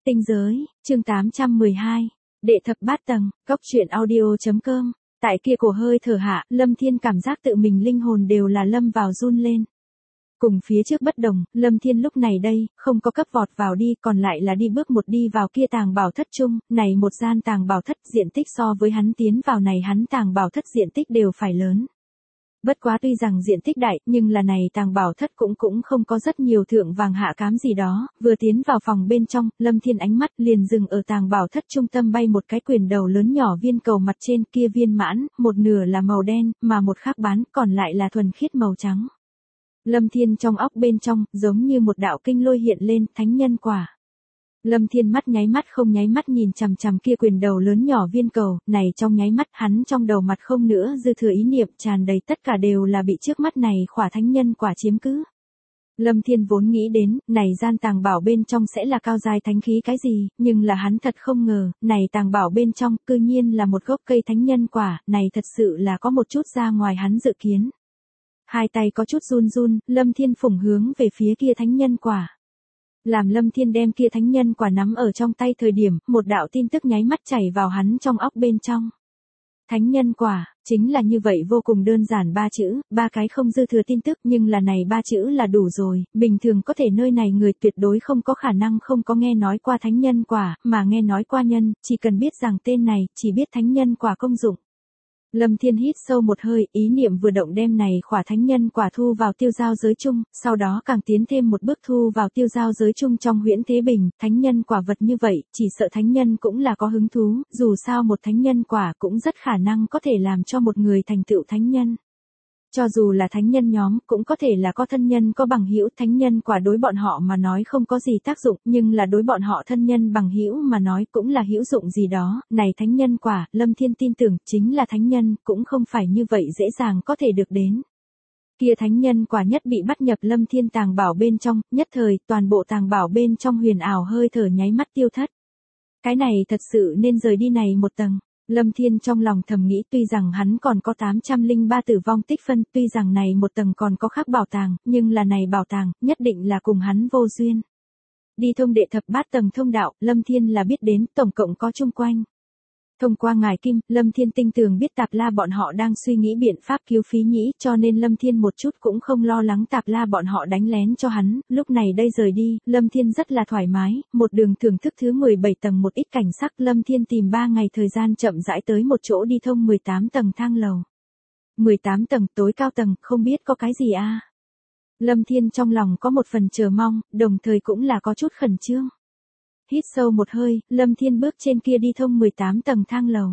Tinh giới, chương 812, đệ thập bát tầng, góc truyện audio.com. Tại kia cổ hơi thở hạ, Lâm Thiên cảm giác tự mình linh hồn đều là lâm vào run lên. Cùng phía trước bất đồng, Lâm Thiên lúc này đây, không có cấp vọt vào đi, còn lại là đi bước một đi vào kia tàng bảo thất chung, này một gian tàng bảo thất diện tích so với hắn tiến vào này hắn tàng bảo thất diện tích đều phải lớn. Bất quá tuy rằng diện tích đại, nhưng là này tàng bảo thất cũng không có rất nhiều thượng vàng hạ cám gì đó, vừa tiến vào phòng bên trong, Lâm Thiên ánh mắt liền dừng ở tàng bảo thất trung tâm bay một cái quyền đầu lớn nhỏ viên cầu mặt trên kia viên mãn, một nửa là màu đen, mà một khác bán, còn lại là thuần khiết màu trắng. Lâm Thiên trong óc bên trong, giống như một đạo kinh lôi hiện lên, thánh nhân quả. Lâm Thiên mắt nháy mắt không nháy mắt nhìn chằm chằm kia quyền đầu lớn nhỏ viên cầu, này trong nháy mắt hắn trong đầu mặt không nữa dư thừa ý niệm tràn đầy tất cả đều là bị trước mắt này khỏa thánh nhân quả chiếm cứ. Lâm Thiên vốn nghĩ đến, này gian tàng bảo bên trong sẽ là cao giai thánh khí cái gì, nhưng là hắn thật không ngờ, này tàng bảo bên trong cư nhiên là một gốc cây thánh nhân quả, này thật sự là có một chút ra ngoài hắn dự kiến. Hai tay có chút run run, Lâm Thiên phủng hướng về phía kia thánh nhân quả. Làm Lâm Thiên đem kia thánh nhân quả nắm ở trong tay thời điểm, một đạo tin tức nháy mắt chảy vào hắn trong óc bên trong. Thánh nhân quả, chính là như vậy vô cùng đơn giản ba chữ, ba cái không dư thừa tin tức, nhưng là này ba chữ là đủ rồi, bình thường có thể nơi này người tuyệt đối không có khả năng không có nghe nói qua thánh nhân quả, mà nghe nói qua nhân, chỉ cần biết rằng tên này, chỉ biết thánh nhân quả công dụng. Lâm Thiên hít sâu một hơi, ý niệm vừa động đem này khỏa thánh nhân quả thu vào tiêu giao giới chung, sau đó càng tiến thêm một bước thu vào tiêu giao giới chung trong huyễn thế bình, thánh nhân quả vật như vậy, chỉ sợ thánh nhân cũng là có hứng thú, dù sao một thánh nhân quả cũng rất khả năng có thể làm cho một người thành tựu thánh nhân. Cho dù là thánh nhân nhóm, cũng có thể là có thân nhân có bằng hữu, thánh nhân quả đối bọn họ mà nói không có gì tác dụng, nhưng là đối bọn họ thân nhân bằng hữu mà nói cũng là hữu dụng gì đó, này thánh nhân quả, Lâm Thiên tin tưởng, chính là thánh nhân, cũng không phải như vậy dễ dàng có thể được đến. Kia thánh nhân quả nhất bị bắt nhập Lâm Thiên tàng bảo bên trong, nhất thời, toàn bộ tàng bảo bên trong huyền ảo hơi thở nháy mắt tiêu thất. Cái này thật sự nên rời đi này một tầng. Lâm Thiên trong lòng thầm nghĩ tuy rằng hắn còn có 803 tử vong tích phân, tuy rằng này một tầng còn có khác bảo tàng, nhưng là này bảo tàng, nhất định là cùng hắn vô duyên. Đi thông đệ thập bát tầng thông đạo, Lâm Thiên là biết đến, tổng cộng có chung quanh. Thông qua ngài Kim, Lâm Thiên tinh tường biết Tạp La bọn họ đang suy nghĩ biện pháp cứu Phí Nhĩ, cho nên Lâm Thiên một chút cũng không lo lắng Tạp La bọn họ đánh lén cho hắn, lúc này đây rời đi, Lâm Thiên rất là thoải mái, một đường thưởng thức thứ 17 tầng một ít cảnh sắc, Lâm Thiên tìm 3 ngày thời gian chậm rãi tới một chỗ đi thông 18 tầng thang lầu. 18 tầng tối cao tầng, không biết có cái gì a? Lâm Thiên trong lòng có một phần chờ mong, đồng thời cũng là có chút khẩn trương. Hít sâu một hơi, Lâm Thiên bước trên kia đi thông 18 tầng thang lầu.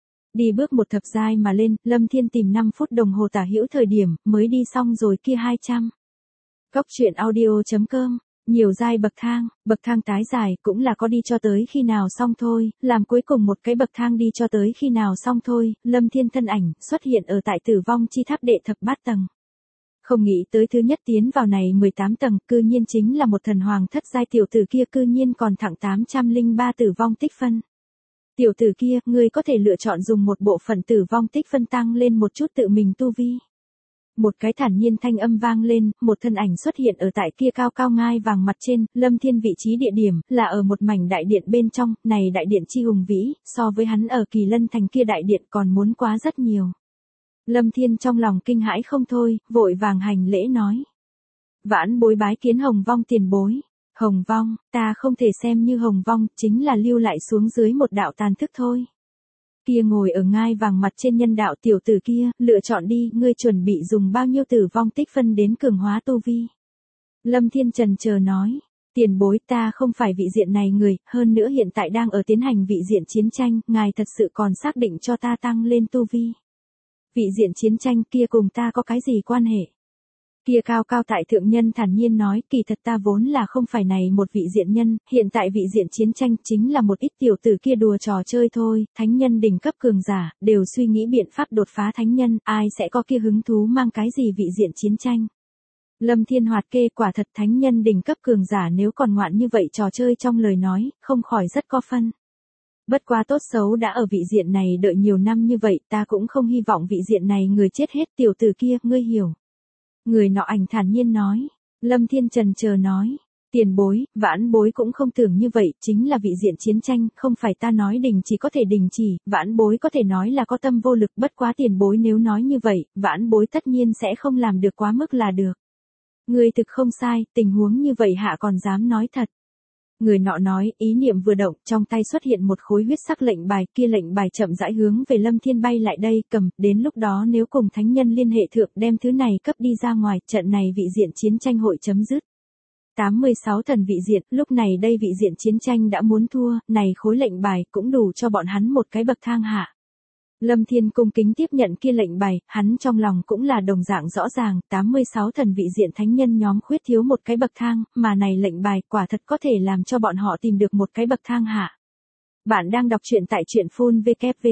Đi bước một thập giai mà lên, Lâm Thiên tìm 5 phút đồng hồ tả hữu thời điểm, mới đi xong rồi kia 200. Góc truyện audio.com, nhiều giai bậc thang tái dài, cũng là có đi cho tới khi nào xong thôi, làm cuối cùng một cái bậc thang đi cho tới khi nào xong thôi, Lâm Thiên thân ảnh, xuất hiện ở tại tử vong chi tháp đệ thập bát tầng. Không nghĩ tới thứ nhất tiến vào này 18 tầng, cư nhiên chính là một thần hoàng thất giai tiểu tử kia, cư nhiên còn thẳng 803 tử vong tích phân. Tiểu tử kia, ngươi có thể lựa chọn dùng một bộ phận tử vong tích phân tăng lên một chút tự mình tu vi. Một cái thản nhiên thanh âm vang lên, một thân ảnh xuất hiện ở tại kia cao cao ngai vàng mặt trên, Lâm Thiên vị trí địa điểm, là ở một mảnh đại điện bên trong, này đại điện chi hùng vĩ, so với hắn ở Kỳ Lân thành kia đại điện còn muốn quá rất nhiều. Lâm Thiên trong lòng kinh hãi không thôi, vội vàng hành lễ nói. Vãn bối bái kiến Hồng Vong tiền bối. Hồng Vong, ta không thể xem như Hồng Vong, chính là lưu lại xuống dưới một đạo tàn thức thôi. Kia ngồi ở ngai vàng mặt trên nhân đạo tiểu tử kia, lựa chọn đi, ngươi chuẩn bị dùng bao nhiêu tử vong tích phân đến cường hóa tu vi. Lâm Thiên trần chờ nói. Tiền bối, ta không phải vị diện này người, hơn nữa hiện tại đang ở tiến hành vị diện chiến tranh, ngài thật sự còn xác định cho ta tăng lên tu vi. Vị diện chiến tranh kia cùng ta có cái gì quan hệ? Kia cao cao tại thượng nhân thản nhiên nói, kỳ thật ta vốn là không phải này một vị diện nhân, hiện tại vị diện chiến tranh chính là một ít tiểu tử kia đùa trò chơi thôi, thánh nhân đỉnh cấp cường giả, đều suy nghĩ biện pháp đột phá thánh nhân, ai sẽ có kia hứng thú mang cái gì vị diện chiến tranh? Lâm Thiên hoạt kê, quả thật thánh nhân đỉnh cấp cường giả nếu còn ngoạn như vậy trò chơi trong lời nói, không khỏi rất có phân. Bất quá tốt xấu đã ở vị diện này đợi nhiều năm như vậy, ta cũng không hy vọng vị diện này người chết hết, tiểu tử kia, ngươi hiểu. Người nọ ảnh thản nhiên nói. Lâm Thiên trần chờ nói. Tiền bối, vãn bối cũng không tưởng như vậy, chính là vị diện chiến tranh, không phải ta nói đình chỉ có thể đình chỉ, vãn bối có thể nói là có tâm vô lực, bất quá tiền bối nếu nói như vậy, vãn bối tất nhiên sẽ không làm được quá mức là được. Người thực không sai, tình huống như vậy hạ còn dám nói thật. Người nọ nói, ý niệm vừa động, trong tay xuất hiện một khối huyết sắc lệnh bài, kia lệnh bài chậm rãi hướng về Lâm Thiên bay lại đây, cầm, đến lúc đó nếu cùng thánh nhân liên hệ thượng đem thứ này cấp đi ra ngoài, trận này vị diện chiến tranh hội chấm dứt. 86 thần vị diện, lúc này đây vị diện chiến tranh đã muốn thua, này khối lệnh bài cũng đủ cho bọn hắn một cái bậc thang hạ. Lâm Thiên cung kính tiếp nhận kia lệnh bài, hắn trong lòng cũng là đồng dạng rõ ràng, 86 thần vị diện thánh nhân nhóm khuyết thiếu một cái bậc thang, mà này lệnh bài quả thật có thể làm cho bọn họ tìm được một cái bậc thang hạ. Bạn đang đọc truyện tại truyện phun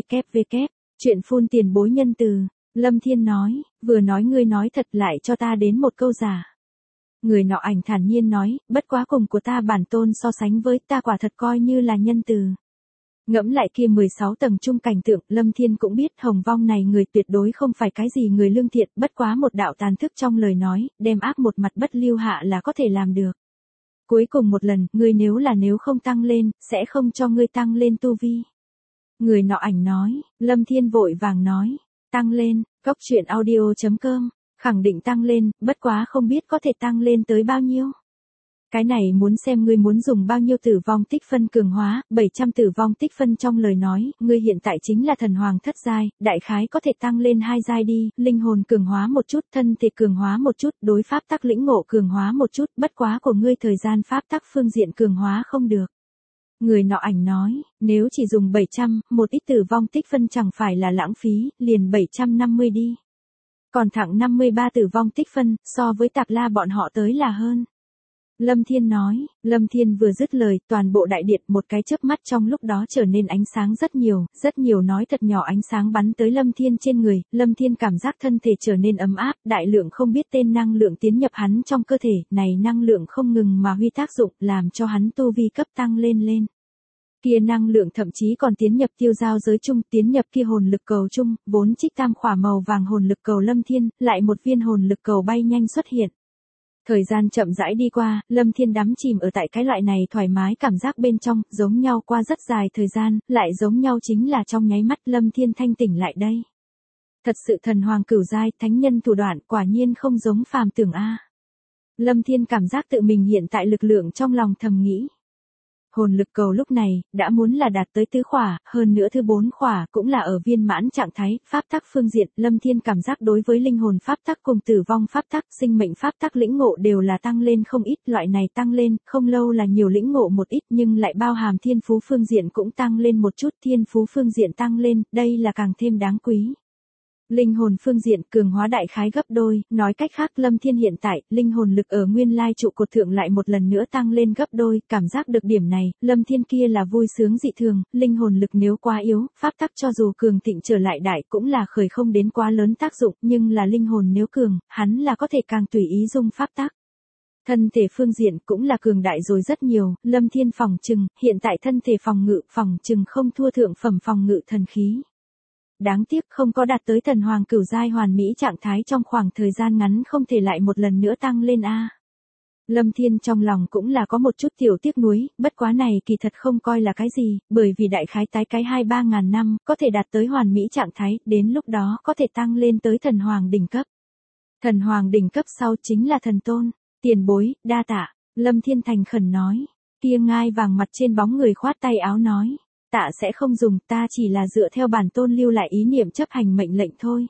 www. Truyện phun tiền bối nhân từ. Lâm Thiên nói, vừa nói ngươi nói thật lại cho ta đến một câu giả. Người nọ ảnh thản nhiên nói, bất quá cùng của ta bản tôn so sánh với ta quả thật coi như là nhân từ. Ngẫm lại kia 16 tầng trung cảnh tượng, Lâm Thiên cũng biết Hồng Vong này người tuyệt đối không phải cái gì người lương thiện, bất quá một đạo tàn thức trong lời nói, đem áp một mặt bất lưu hạ là có thể làm được. Cuối cùng một lần, ngươi nếu không tăng lên, sẽ không cho ngươi tăng lên tu vi. Người nọ ảnh nói, Lâm Thiên vội vàng nói, tăng lên, cốc truyện audio.com, khẳng định tăng lên, bất quá không biết có thể tăng lên tới bao nhiêu. Cái này muốn xem ngươi muốn dùng bao nhiêu tử vong tích phân cường hóa, 700 tử vong tích phân trong lời nói, ngươi hiện tại chính là thần hoàng thất giai, đại khái có thể tăng lên 2 giai đi, linh hồn cường hóa một chút, thân thể cường hóa một chút, đối pháp tắc lĩnh ngộ cường hóa một chút, bất quá của ngươi thời gian pháp tắc phương diện cường hóa không được. Người nọ ảnh nói, nếu chỉ dùng 700, một ít tử vong tích phân chẳng phải là lãng phí, liền 750 đi. Còn thẳng 53 tử vong tích phân, so với Tạp La bọn họ tới là hơn. Lâm Thiên nói, Lâm Thiên vừa dứt lời, toàn bộ đại điện một cái chớp mắt trong lúc đó trở nên ánh sáng rất nhiều nói thật nhỏ ánh sáng bắn tới Lâm Thiên trên người, Lâm Thiên cảm giác thân thể trở nên ấm áp, đại lượng không biết tên năng lượng tiến nhập hắn trong cơ thể, này năng lượng không ngừng mà huy tác dụng, làm cho hắn tu vi cấp tăng lên. Kia năng lượng thậm chí còn tiến nhập tiêu giao giới chung, tiến nhập kia hồn lực cầu chung, vốn trích tam khỏa màu vàng hồn lực cầu Lâm Thiên, lại một viên hồn lực cầu bay nhanh xuất hiện. Thời gian chậm rãi đi qua, Lâm Thiên đắm chìm ở tại cái loại này thoải mái cảm giác bên trong, giống nhau qua rất dài thời gian, lại giống nhau chính là trong nháy mắt Lâm Thiên thanh tỉnh lại đây. Thật sự thần hoàng cửu giai, thánh nhân thủ đoạn, quả nhiên không giống phàm tưởng a. Lâm Thiên cảm giác tự mình hiện tại lực lượng trong lòng thầm nghĩ. Hồn lực cầu lúc này, đã muốn là đạt tới tứ khỏa, hơn nữa thứ 4 khỏa cũng là ở viên mãn trạng thái, pháp tắc phương diện, Lâm Thiên cảm giác đối với linh hồn pháp tắc cùng tử vong pháp tắc, sinh mệnh pháp tắc lĩnh ngộ đều là tăng lên không ít, loại này tăng lên, không lâu là nhiều lĩnh ngộ một ít nhưng lại bao hàm thiên phú phương diện cũng tăng lên một chút, thiên phú phương diện tăng lên, đây là càng thêm đáng quý. Linh hồn phương diện cường hóa đại khái gấp đôi, nói cách khác Lâm Thiên hiện tại, linh hồn lực ở nguyên lai trụ cột thượng lại một lần nữa tăng lên gấp đôi, cảm giác được điểm này, Lâm Thiên kia là vui sướng dị thường, linh hồn lực nếu quá yếu, pháp tắc cho dù cường thịnh trở lại đại cũng là khởi không đến quá lớn tác dụng, nhưng là linh hồn nếu cường, hắn là có thể càng tùy ý dung pháp tắc. Thân thể phương diện cũng là cường đại rồi rất nhiều, Lâm Thiên phòng trừng, hiện tại thân thể phòng trừng không thua thượng phẩm phòng ngự thần khí. Đáng tiếc không có đạt tới thần hoàng cửu giai hoàn mỹ trạng thái trong khoảng thời gian ngắn không thể lại một lần nữa tăng lên a. Lâm Thiên trong lòng cũng là có một chút tiểu tiếc nuối, bất quá này kỳ thật không coi là cái gì, bởi vì đại khái tái cái 2-3 ngàn năm, có thể đạt tới hoàn mỹ trạng thái, đến lúc đó có thể tăng lên tới thần hoàng đỉnh cấp. Thần hoàng đỉnh cấp sau chính là thần tôn, tiền bối, đa tạ, Lâm Thiên thành khẩn nói, kia ngai vàng mặt trên bóng người khoát tay áo nói. Tạ sẽ không dùng, ta chỉ là dựa theo bản tôn lưu lại ý niệm chấp hành mệnh lệnh thôi.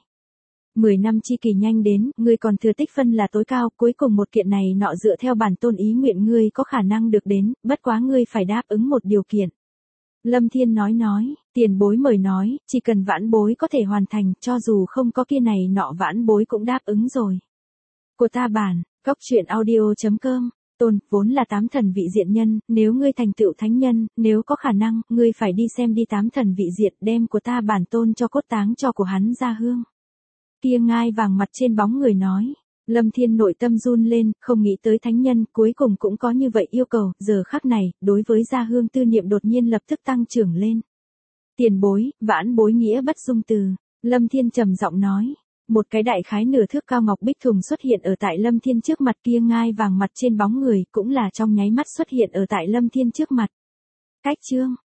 10 năm chi kỳ nhanh đến, ngươi còn thừa tích phân là tối cao, cuối cùng một kiện này nọ dựa theo bản tôn ý nguyện ngươi có khả năng được đến, bất quá ngươi phải đáp ứng một điều kiện. Lâm Thiên nói, tiền bối mời nói, chỉ cần vãn bối có thể hoàn thành, cho dù không có kia này nọ vãn bối cũng đáp ứng rồi. Của ta bản, cốc truyện audio.com. Tôn, vốn là 8 thần vị diện nhân, nếu ngươi thành tựu thánh nhân, nếu có khả năng, ngươi phải đi xem đi 8 thần vị diện đem của ta bản tôn cho cốt táng cho của hắn ra hương. Kia ngai vàng mặt trên bóng người nói, Lâm Thiên nội tâm run lên, không nghĩ tới thánh nhân, cuối cùng cũng có như vậy yêu cầu, giờ khắc này, đối với gia hương tư niệm đột nhiên lập tức tăng trưởng lên. Tiền bối, vãn bối nghĩa bất dung từ, Lâm Thiên trầm giọng nói. Một cái đại khái nửa thước cao ngọc bích thùng xuất hiện ở tại Lâm Thiên trước mặt, kia ngai vàng mặt trên bóng người cũng là trong nháy mắt xuất hiện ở tại Lâm Thiên trước mặt. Cách chương